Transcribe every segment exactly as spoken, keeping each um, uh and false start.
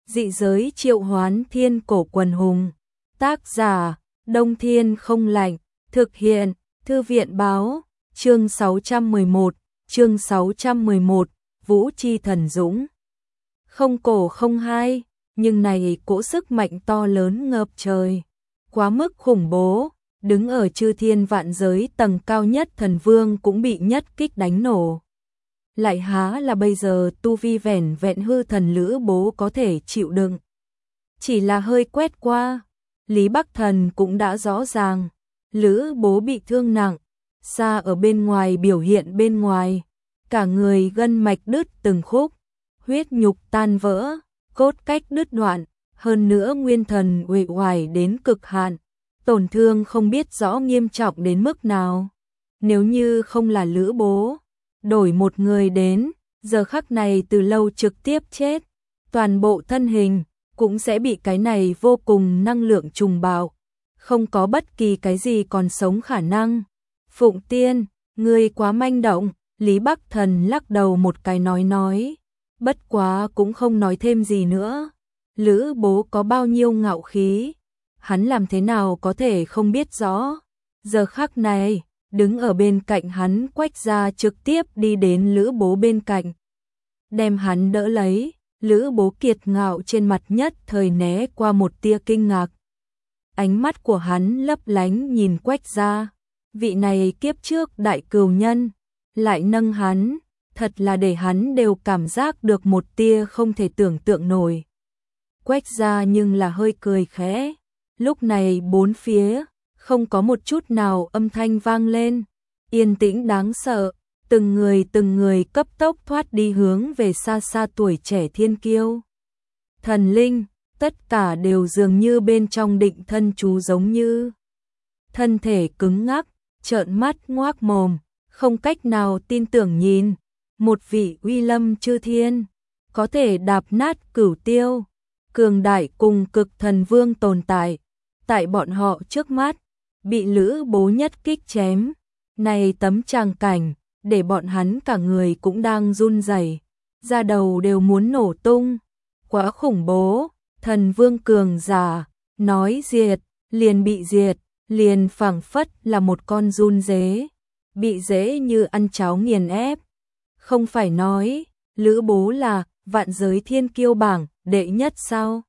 Dị giới triệu hoán thiên cổ quần hùng. Tác giả, Đông Thiên không lạnh. Thực hiện, Thư viện báo. Chương sáu trăm mười một, chương sáu trăm mười một, Vũ Chi Thần Dũng. Không cổ không hai, nhưng này cỗ sức mạnh to lớn ngập trời. Quá mức khủng bố, đứng ở chư thiên vạn giới tầng cao nhất thần vương cũng bị nhất kích đánh nổ. Lại há là bây giờ tu vi vẻn vẹn hư thần Lữ Bố có thể chịu đựng. Chỉ là hơi quét qua, Lý Bắc Thần cũng đã rõ ràng, Lữ Bố bị thương nặng, xa ở bên ngoài biểu hiện bên ngoài, cả người gân mạch đứt từng khúc, huyết nhục tan vỡ, cốt cách đứt đoạn, hơn nữa nguyên thần uể oải đến cực hạn, tổn thương không biết rõ nghiêm trọng đến mức nào. Nếu như không là Lữ Bố, đổi một người đến, giờ khắc này từ lâu trực tiếp chết, toàn bộ thân hình cũng sẽ bị cái này vô cùng năng lượng trùng bạo, không có bất kỳ cái gì còn sống khả năng. Phụng Tiên, ngươi quá manh động, Lý Bắc Thần lắc đầu một cái nói nói, bất quá cũng không nói thêm gì nữa. Lữ Bố có bao nhiêu ngạo khí, hắn làm thế nào có thể không biết rõ. Giờ khắc này, đứng ở bên cạnh hắn Quách Gia trực tiếp đi đến Lữ Bố bên cạnh, đem hắn đỡ lấy. Lữ Bố kiệt ngạo trên mặt nhất thời né qua một tia kinh ngạc. Ánh mắt của hắn lấp lánh nhìn Quách Gia, vị này kiếp trước đại cừu nhân, lại nâng hắn, thật là để hắn đều cảm giác được một tia không thể tưởng tượng nổi. Quách Gia nhưng là hơi cười khẽ, lúc này bốn phía không có một chút nào âm thanh vang lên, yên tĩnh đáng sợ, từng người từng người cấp tốc thoát đi hướng về xa xa tuổi trẻ thiên kiêu. Thần linh, tất cả đều dường như bên trong định thân chú giống như. Thân thể cứng ngắc, trợn mắt ngoác mồm, không cách nào tin tưởng nhìn, một vị uy lâm chư thiên, có thể đạp nát cửu tiêu, cường đại cùng cực thần vương tồn tại, tại bọn họ trước mắt, bị Lữ Bố nhất kích chém, này tấm tràng cảnh, để bọn hắn cả người cũng đang run rẩy, da đầu đều muốn nổ tung, quá khủng bố, thần vương cường giả, nói diệt, liền bị diệt, liền phảng phất là một con run dế, bị dễ như ăn cháo nghiền ép. Không phải nói, Lữ Bố là vạn giới thiên kiêu bảng đệ nhất sao?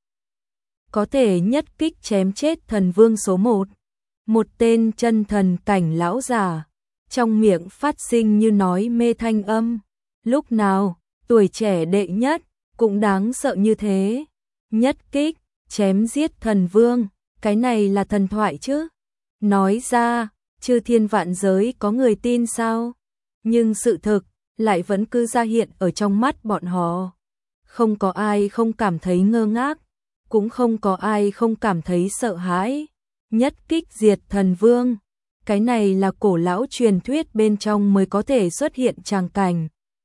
Có thể nhất kích chém chết thần vương số một, một tên chân thần cảnh lão giả, trong miệng phát sinh như nói mê thanh âm. Lúc nào, tuổi trẻ đệ nhất, cũng đáng sợ như thế. Nhất kích, chém giết thần vương, cái này là thần thoại chứ? Nói ra, chư thiên vạn giới có người tin sao? Nhưng sự thực, lại vẫn cứ ra hiện ở trong mắt bọn họ. Không có ai không cảm thấy ngơ ngác, cũng không có ai không cảm thấy sợ hãi. Nhất kích diệt thần vương, cái này là cổ lão truyền thuyết bên trong mới có thể xuất hiện tràng cảnh.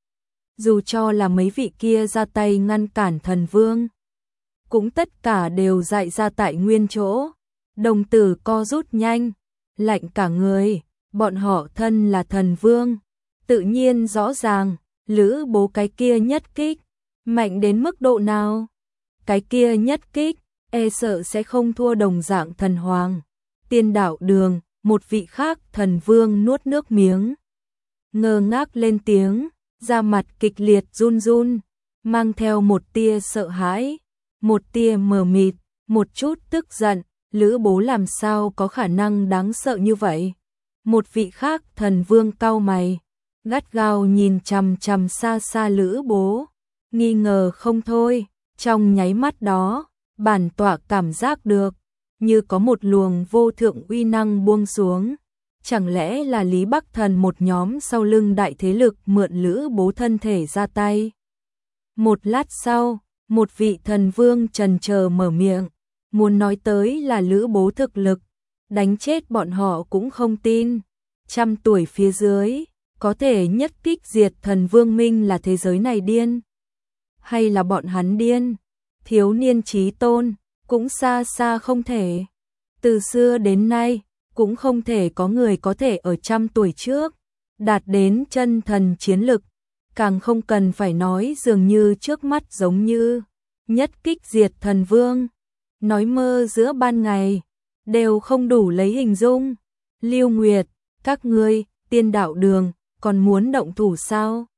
Dù cho là mấy vị kia ra tay ngăn cản thần vương, cũng tất cả đều dại ra tại nguyên chỗ, đồng tử co rút nhanh, lạnh cả người, bọn họ thân là thần vương, tự nhiên rõ ràng, Lữ Bố cái kia nhất kích, mạnh đến mức độ nào. Cái kia nhất kích, e sợ sẽ không thua đồng dạng thần hoàng, tiên đạo đường. Một vị khác thần vương nuốt nước miếng, ngơ ngác lên tiếng, da mặt kịch liệt run run, mang theo một tia sợ hãi, một tia mờ mịt, một chút tức giận. Lữ Bố làm sao có khả năng đáng sợ như vậy? Một vị khác thần vương cau mày, gắt gao nhìn chằm chằm xa xa Lữ Bố, nghi ngờ không thôi. Trong nháy mắt đó, bản tọa cảm giác được như có một luồng vô thượng uy năng buông xuống. Chẳng lẽ là Lý Bắc Thần một nhóm sau lưng đại thế lực mượn Lữ Bố thân thể ra tay? Một lát sau, một vị thần vương chần chờ mở miệng, muốn nói tới là Lữ Bố thực lực, đánh chết bọn họ cũng không tin. Trăm tuổi phía dưới, có thể nhất kích diệt thần vương minh là thế giới này điên? Hay là bọn hắn điên? Thiếu niên chí tôn, cũng xa xa không thể. Từ xưa đến nay, cũng không thể có người có thể ở trăm tuổi trước đạt đến chân thần chiến lực, càng không cần phải nói dường như trước mắt giống như nhất kích diệt thần vương. Nói mơ giữa ban ngày, đều không đủ lấy hình dung. Lưu Nguyệt, các ngươi, tiên đạo đường, còn muốn động thủ sao?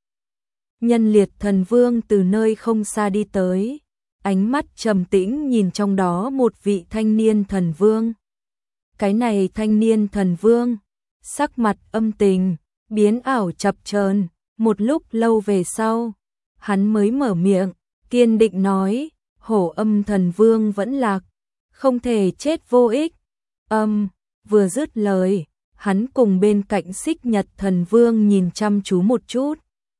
Nhân liệt thần vương từ nơi không xa đi tới, ánh mắt trầm tĩnh nhìn trong đó một vị thanh niên thần vương. Cái này thanh niên thần vương, sắc mặt âm tình, biến ảo chập chờn, một lúc lâu về sau, hắn mới mở miệng, kiên định nói, Hổ Âm thần vương vẫn lạc, không thể chết vô ích. Âm, vừa dứt lời, hắn cùng bên cạnh Xích Nhật thần vương nhìn chăm chú một chút.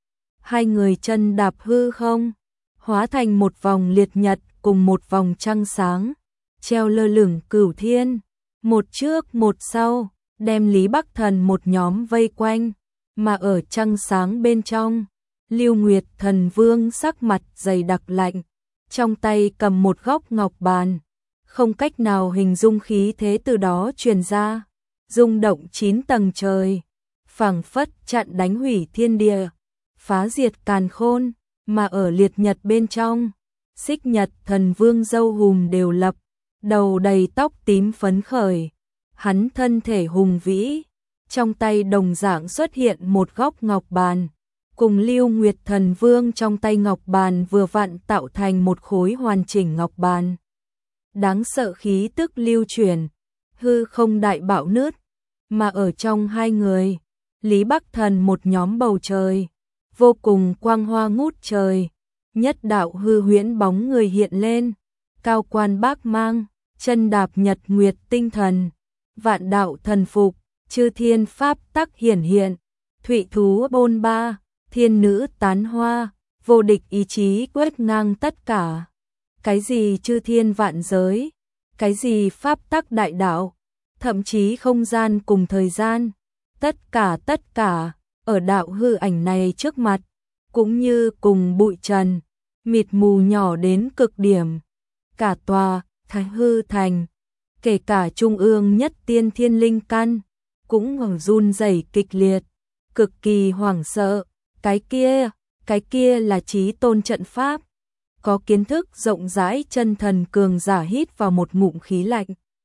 Hai người chân đạp hư không, hóa thành một vòng liệt nhật cùng một vòng trăng sáng, treo lơ lửng cửu thiên, một trước một sau, đem Lý Bắc Thần một nhóm vây quanh, mà ở trăng sáng bên trong, Lưu Nguyệt thần vương sắc mặt dày đặc lạnh, trong tay cầm một góc ngọc bàn, không cách nào hình dung khí thế từ đó truyền ra, rung động chín tầng trời, phảng phất chặn đánh hủy thiên địa, phá diệt càn khôn, mà ở liệt nhật bên trong, Xích Nhật thần vương râu hùm đều lập, đầu đầy tóc tím phấn khởi, hắn thân thể hùng vĩ, trong tay đồng dạng xuất hiện một góc ngọc bàn, cùng Lưu Nguyệt thần vương trong tay ngọc bàn vừa vặn tạo thành một khối hoàn chỉnh ngọc bàn. Đáng sợ khí tức lưu chuyển, hư không đại bạo nứt, mà ở trong hai người, Lý Bắc Thần một nhóm bầu trời, vô cùng quang hoa ngút trời, nhất đạo hư huyễn bóng người hiện lên, cao quan bác mang, chân đạp nhật nguyệt tinh thần, vạn đạo thần phục, chư thiên pháp tắc hiển hiện, thụy thú bôn ba, thiên nữ tán hoa, vô địch ý chí quét ngang tất cả. Cái gì chư thiên vạn giới, cái gì pháp tắc đại đạo, thậm chí không gian cùng thời gian, tất cả tất cả, ở đạo hư ảnh này trước mặt, cũng như cùng bụi trần, mịt mù nhỏ đến cực điểm. Cả tòa, thái hư thành, kể cả trung ương nhất tiên thiên linh căn, cũng ngừng run rẩy kịch liệt, cực kỳ hoảng sợ. Cái kia, cái kia là chí tôn trận pháp. Có kiến thức rộng rãi chân thần cường giả hít vào một ngụm khí lạnh,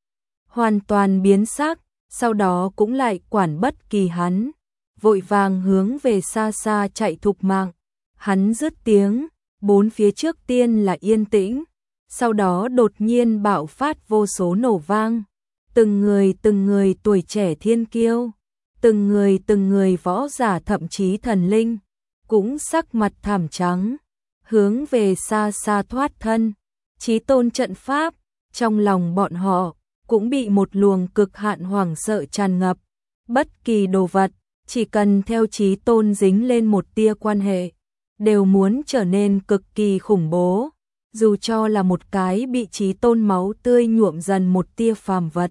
hoàn toàn biến sắc, sau đó cũng lại quản bất kỳ hắn, vội vàng hướng về xa xa chạy thục mạng. Hắn dứt tiếng, bốn phía trước tiên là yên tĩnh, sau đó đột nhiên bạo phát vô số nổ vang, từng người từng người tuổi trẻ thiên kiêu, từng người từng người võ giả thậm chí thần linh, cũng sắc mặt thảm trắng, hướng về xa xa thoát thân. Chí tôn trận pháp, trong lòng bọn họ, cũng bị một luồng cực hạn hoảng sợ tràn ngập. Bất kỳ đồ vật, chỉ cần theo chí tôn dính lên một tia quan hệ, đều muốn trở nên cực kỳ khủng bố. Dù cho là một cái bị chí tôn máu tươi nhuộm dần một tia phàm vật,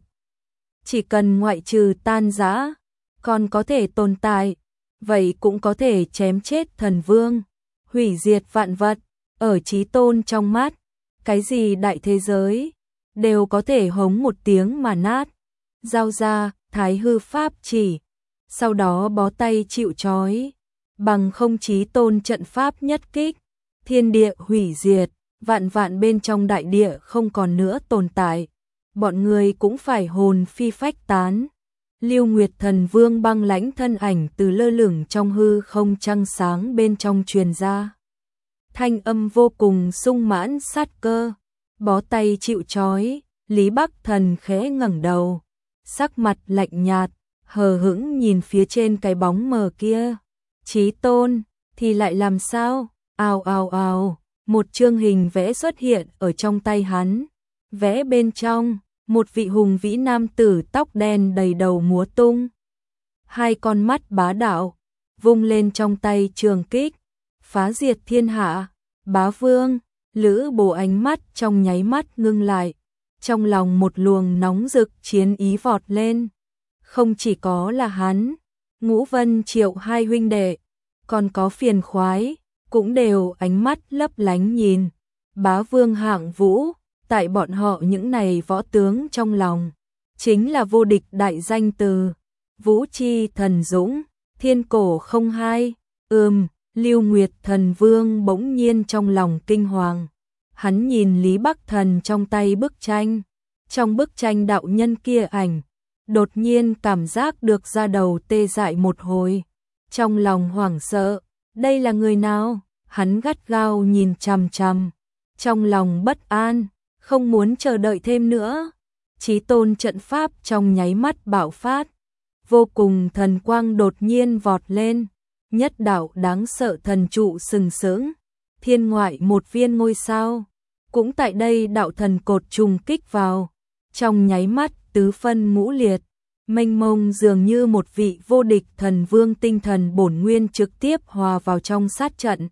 chỉ cần ngoại trừ tan rã, còn có thể tồn tại, vậy cũng có thể chém chết thần vương, hủy diệt vạn vật. Ở chí tôn trong mắt, cái gì đại thế giới, đều có thể hống một tiếng mà nát. Giao ra, thái hư pháp chỉ, sau đó bó tay chịu trói, bằng không chí tôn trận pháp nhất kích, thiên địa hủy diệt, vạn vạn bên trong đại địa không còn nữa tồn tại, bọn người cũng phải hồn phi phách tán. Lưu Nguyệt thần vương băng lãnh thân ảnh từ lơ lửng trong hư không trăng sáng bên trong truyền ra. Thanh âm vô cùng sung mãn sát cơ, bó tay chịu trói, Lý Bắc Thần khẽ ngẩng đầu, sắc mặt lạnh nhạt, hờ hững nhìn phía trên cái bóng mờ kia. Chí tôn, thì lại làm sao? Ào ào ào, một chương hình vẽ xuất hiện ở trong tay hắn, vẽ bên trong, một vị hùng vĩ nam tử tóc đen đầy đầu múa tung. Hai con mắt bá đạo, vung lên trong tay trường kích, phá diệt thiên hạ. Bá vương, Lữ Bố ánh mắt trong nháy mắt ngưng lại, trong lòng một luồng nóng rực chiến ý vọt lên. Không chỉ có là hắn, Ngũ Vân Triệu hai huynh đệ, còn có Phiền Khoái, cũng đều ánh mắt lấp lánh nhìn. Bá vương hạng vũ, tại bọn họ những này võ tướng trong lòng, chính là vô địch đại danh từ, vũ chi thần dũng, thiên cổ không hai. Ừm, Lưu Nguyệt thần vương bỗng nhiên trong lòng kinh hoàng, Hắn nhìn Lý Bắc Thần trong tay bức tranh, trong bức tranh đạo nhân kia ảnh, đột nhiên cảm giác được da đầu tê dại một hồi, trong lòng hoảng sợ, đây là người nào? Hắn gắt gao nhìn chằm chằm, trong lòng bất an, không muốn chờ đợi thêm nữa. Chí tôn trận pháp trong nháy mắt bạo phát, vô cùng thần quang đột nhiên vọt lên, nhất đạo đáng sợ thần trụ sừng sững, thiên ngoại một viên ngôi sao, cũng tại đây đạo thần cột trùng kích vào, trong nháy mắt tứ phân ngũ liệt, mênh mông dường như một vị vô địch thần vương tinh thần bổn nguyên trực tiếp hòa vào trong sát trận.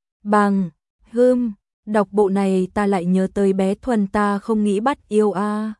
Bằng, hươm, đọc bộ này ta lại nhớ tới bé Thuần ta không nghĩ bắt yêu a. À.